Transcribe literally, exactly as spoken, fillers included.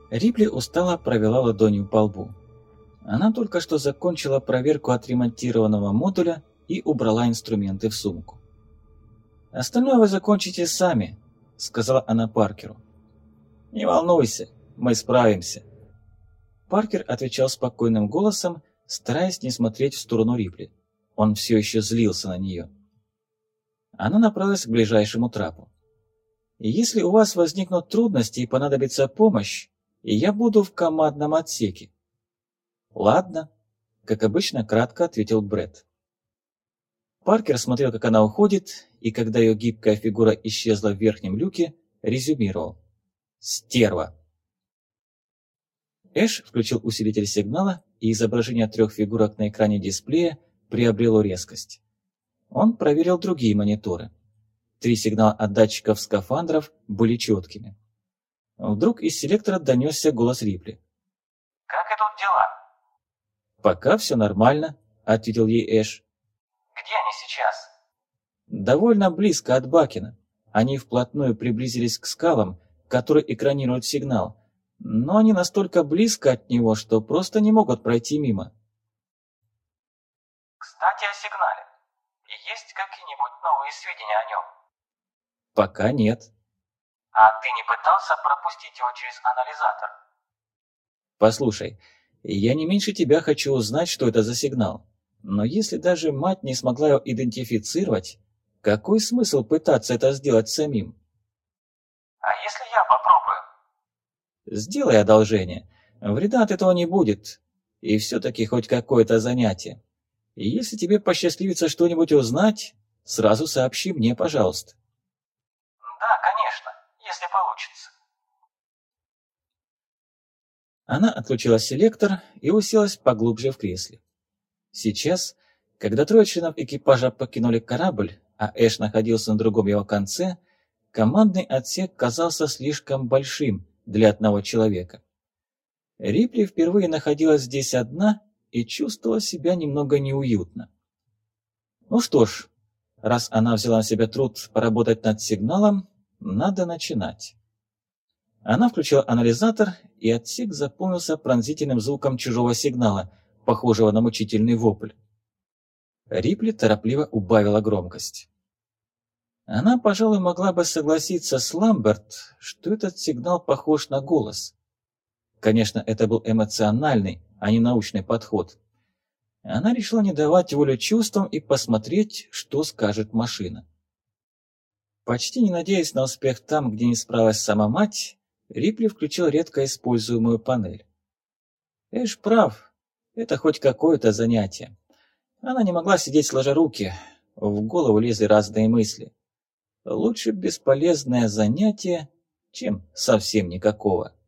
Рипли устало провела ладонью по лбу. Она только что закончила проверку отремонтированного модуля и убрала инструменты в сумку. «Остальное вы закончите сами», — сказала она Паркеру. «Не волнуйся, мы справимся». Паркер отвечал спокойным голосом, стараясь не смотреть в сторону Рипли. Он все еще злился на нее. Она направилась к ближайшему трапу. «Если у вас возникнут трудности и понадобится помощь, я буду в командном отсеке». «Ладно», — как обычно кратко ответил Брэд. Паркер смотрел, как она уходит, и когда ее гибкая фигура исчезла в верхнем люке, резюмировал. «Стерва!» Эш включил усилитель сигнала, и изображение трех фигурок на экране дисплея приобрело резкость. Он проверил другие мониторы. Три сигнала от датчиков скафандров были четкими. Вдруг из селектора донесся голос Рипли. «Как идут дела?» «Пока все нормально», — ответил ей Эш. «Где они сейчас?» «Довольно близко от Бакина. Они вплотную приблизились к скалам, которые экранируют сигнал, но они настолько близко от него, что просто не могут пройти мимо». «Кстати, о сигнале. Есть какие-нибудь новые сведения о нем?» «Пока нет». «А ты не пытался пропустить его через анализатор?» «Послушай, я не меньше тебя хочу узнать, что это за сигнал. Но если даже мать не смогла его идентифицировать, какой смысл пытаться это сделать самим?» «А если я попробую?» «Сделай одолжение. Вреда от этого не будет. И все-таки хоть какое-то занятие. И если тебе посчастливится что-нибудь узнать, сразу сообщи мне, пожалуйста». «Да, конечно, если получится». Она отключила селектор и уселась поглубже в кресле. Сейчас, когда трое членов экипажа покинули корабль, а Эш находился на другом его конце, командный отсек казался слишком большим для одного человека. Рипли впервые находилась здесь одна и чувствовала себя немного неуютно. Ну что ж, раз она взяла на себя труд поработать над сигналом, надо начинать. Она включила анализатор, и отсек заполнился пронзительным звуком чужого сигнала, похожего на мучительный вопль. Рипли торопливо убавила громкость. Она, пожалуй, могла бы согласиться с Ламберт, что этот сигнал похож на голос. Конечно, это был эмоциональный, а не научный подход. Она решила не давать волю чувствам и посмотреть, что скажет машина. Почти не надеясь на успех там, где не справилась сама мать, Рипли включил редко используемую панель. Эш прав, это хоть какое-то занятие. Она не могла сидеть сложа руки, в голову лезли разные мысли. Лучше бесполезное занятие, чем совсем никакого.